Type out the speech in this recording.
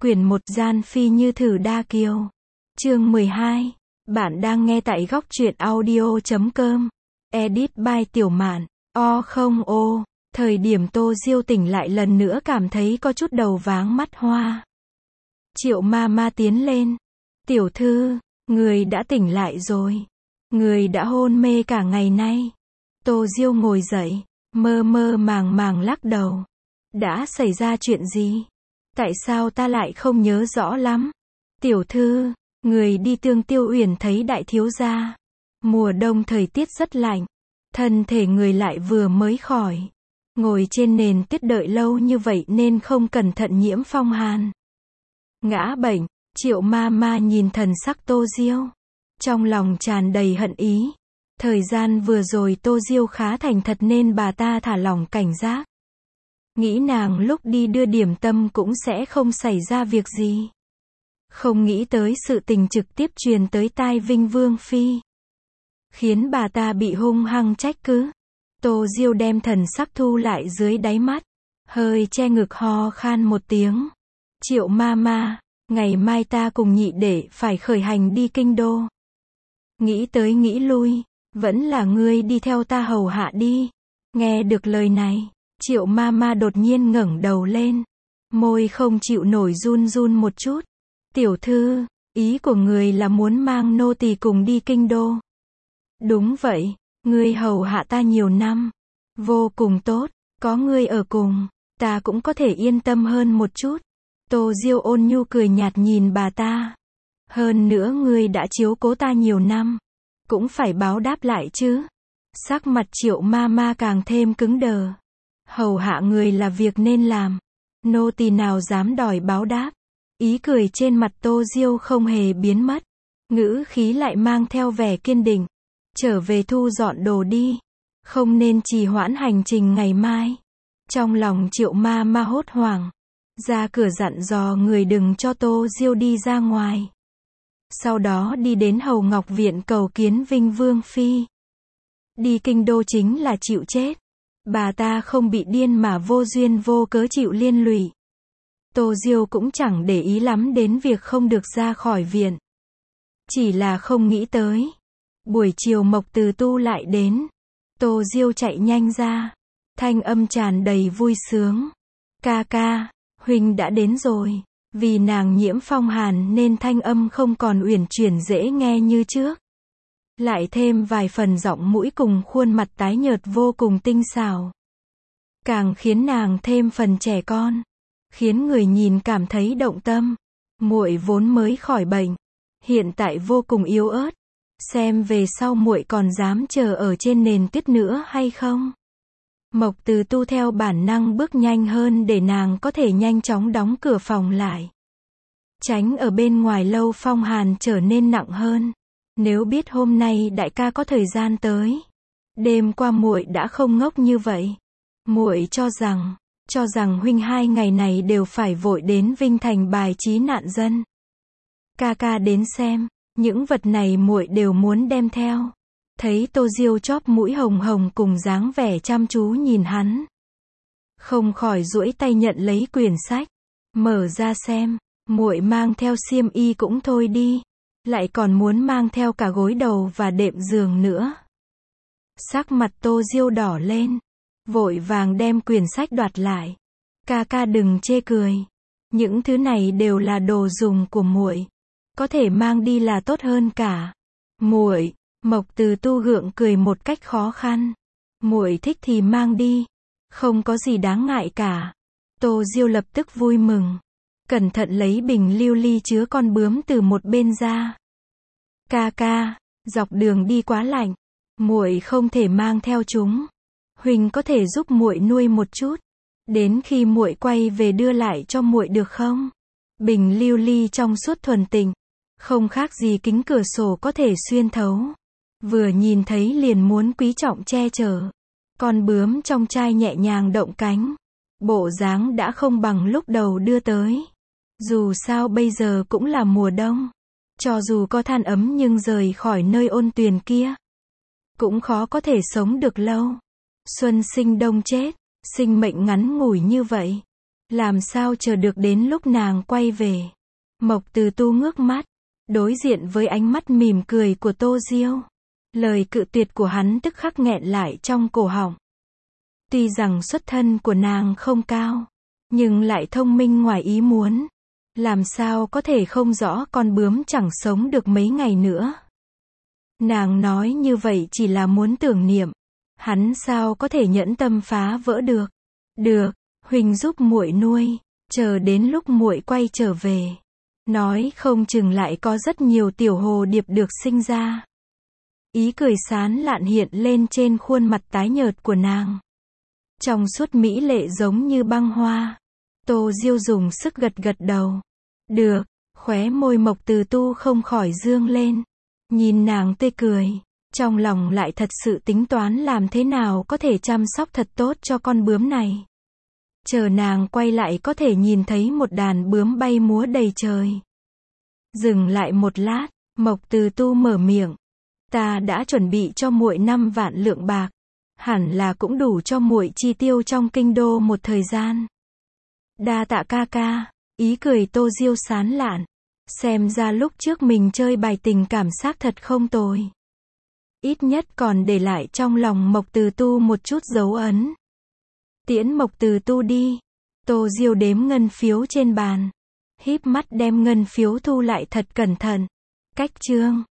Quyển 1 Gian Phi Như Thử Đa Kiều. Chương 12. Bạn đang nghe tại góc truyện audio.com. Edit by Tiểu Mạn. Không ô. Thời điểm Tô Diêu tỉnh lại lần nữa cảm thấy có chút đầu váng mắt hoa. Triệu ma tiến lên. Tiểu thư, người đã tỉnh lại rồi. Người đã hôn mê cả ngày nay. Tô Diêu ngồi dậy, mơ màng lắc đầu. Đã xảy ra chuyện gì? Tại sao ta lại không nhớ rõ lắm? Tiểu thư, người đi Tương Tiêu Uyển thấy đại thiếu gia. Mùa đông thời tiết rất lạnh, thân thể người lại vừa mới khỏi. Ngồi trên nền tuyết đợi lâu như vậy nên không cẩn thận nhiễm phong hàn. Ngã bệnh. Triệu ma nhìn thần sắc Tô Diêu, trong lòng tràn đầy hận ý. Thời gian vừa rồi Tô Diêu khá thành thật nên bà ta thả lỏng cảnh giác. Nghĩ nàng lúc đi đưa điểm tâm cũng sẽ không xảy ra việc gì. Không nghĩ tới sự tình trực tiếp truyền tới tai Vinh Vương Phi, khiến bà ta bị hung hăng trách cứ. Tô Diêu đem thần sắc thu lại dưới đáy mắt, hơi che ngực ho khan một tiếng. Triệu ma, ngày mai ta cùng nhị đệ phải khởi hành đi kinh đô. Nghĩ tới nghĩ lui, vẫn là ngươi đi theo ta hầu hạ đi. Nghe được lời này, Triệu ma đột nhiên ngẩng đầu lên, môi không chịu nổi run một chút. Tiểu thư, ý của người là muốn mang nô tỳ cùng đi kinh đô? Đúng vậy, ngươi hầu hạ ta nhiều năm, vô cùng tốt, có ngươi ở cùng, ta cũng có thể yên tâm hơn một chút. Tô Diêu ôn nhu cười nhạt nhìn bà ta. Hơn nữa ngươi đã chiếu cố ta nhiều năm, cũng phải báo đáp lại chứ. Sắc mặt Triệu ma càng thêm cứng đờ. Hầu hạ người là việc nên làm, nô tỳ nào dám đòi báo đáp. Ý cười trên mặt Tô Diêu không hề biến mất, ngữ khí lại mang theo vẻ kiên định. Trở về thu dọn đồ đi, không nên trì hoãn hành trình ngày mai. Trong lòng Triệu ma hốt hoảng, ra cửa dặn dò người đừng cho Tô Diêu đi ra ngoài. Sau đó đi đến Hầu Ngọc Viện cầu kiến Vinh Vương Phi. Đi kinh đô chính là chịu chết. Bà ta không bị điên mà vô duyên vô cớ chịu liên lụy. Tô Diêu cũng chẳng để ý lắm đến việc không được ra khỏi viện. Chỉ là không nghĩ tới, buổi chiều Mộc Từ Tu lại đến. Tô Diêu chạy nhanh ra, thanh âm tràn đầy vui sướng. Ca, huynh đã đến rồi. Vì nàng nhiễm phong hàn nên thanh âm không còn uyển chuyển dễ nghe như trước. Lại thêm vài phần giọng mũi cùng khuôn mặt tái nhợt vô cùng tinh xảo, càng khiến nàng thêm phần trẻ con, khiến người nhìn cảm thấy động tâm. Muội vốn mới khỏi bệnh, hiện tại vô cùng yếu ớt, xem về sau muội còn dám chờ ở trên nền tuyết nữa hay không? Mộc Từ Tu theo bản năng bước nhanh hơn để nàng có thể nhanh chóng đóng cửa phòng lại, tránh ở bên ngoài lâu phong hàn trở nên nặng hơn. Nếu biết hôm nay đại ca có thời gian tới, đêm qua muội đã không ngốc như vậy. Muội cho rằng huynh 2 ngày này đều phải vội đến Vinh Thành bài trí nạn dân. Ca đến xem, những vật này muội đều muốn đem theo. Thấy Tô Diêu chóp mũi hồng cùng dáng vẻ chăm chú nhìn hắn, không khỏi duỗi tay nhận lấy quyển sách, mở ra xem. Muội mang theo xiêm y cũng thôi đi, lại còn muốn mang theo cả gối đầu và đệm giường nữa. Sắc mặt Tô Diêu đỏ lên, vội vàng đem quyển sách đoạt lại. Ca đừng chê cười, những thứ này đều là đồ dùng của muội, có thể mang đi là tốt hơn cả. Muội, Mộc Từ Tu gượng cười một cách khó khăn. Muội thích thì mang đi, không có gì đáng ngại cả. Tô Diêu lập tức vui mừng, cẩn thận lấy bình lưu ly chứa con bướm từ một bên ra. Ca, dọc đường đi quá lạnh, muội không thể mang theo chúng. Huynh có thể giúp muội nuôi một chút, đến khi muội quay về đưa lại cho muội được không? Bình lưu ly trong suốt thuần tịnh, không khác gì kính cửa sổ có thể xuyên thấu. Vừa nhìn thấy liền muốn quý trọng che chở. Con bướm trong chai nhẹ nhàng động cánh, bộ dáng đã không bằng lúc đầu đưa tới. Dù sao bây giờ cũng là mùa đông, cho dù có than ấm nhưng rời khỏi nơi ôn tuyền kia, cũng khó có thể sống được lâu. Xuân sinh đông chết, sinh mệnh ngắn ngủi như vậy, Làm sao chờ được đến lúc nàng quay về. Mộc Từ Tu ngước mắt, đối diện với ánh mắt mỉm cười của Tô Diêu. Lời cự tuyệt của hắn tức khắc nghẹn lại trong cổ họng. Tuy rằng xuất thân của nàng không cao, nhưng lại thông minh ngoài ý muốn. Làm sao có thể không rõ con bướm chẳng sống được mấy ngày nữa. Nàng nói như vậy chỉ là muốn tưởng niệm. Hắn sao có thể nhẫn tâm phá vỡ được. Được, huynh giúp muội nuôi, chờ đến lúc muội quay trở về. Nói không chừng lại có rất nhiều tiểu hồ điệp được sinh ra. Ý cười sán lạn hiện lên trên khuôn mặt tái nhợt của nàng. Trong suốt mỹ lệ giống như băng hoa. Tô Diêu dùng sức gật gật đầu. Được, khóe môi Mộc Từ Tu không khỏi dương lên. Nhìn nàng tươi cười, trong lòng lại thật sự tính toán làm thế nào có thể chăm sóc thật tốt cho con bướm này. Chờ nàng quay lại có thể nhìn thấy một đàn bướm bay múa đầy trời. Dừng lại một lát, Mộc Từ Tu mở miệng. Ta đã chuẩn bị cho muội 5 vạn lượng bạc. Hẳn là cũng đủ cho muội chi tiêu trong kinh đô một thời gian. Đa tạ ca ca. Ý cười Tô Diêu sán lạn. Xem ra lúc trước mình chơi bài tình cảm xác thật không tồi. Ít nhất còn để lại trong lòng Mộc Từ Tu một chút dấu ấn. Tiễn Mộc Từ Tu đi. Tô Diêu đếm ngân phiếu trên bàn. Híp mắt đem ngân phiếu thu lại thật cẩn thận. Cách chương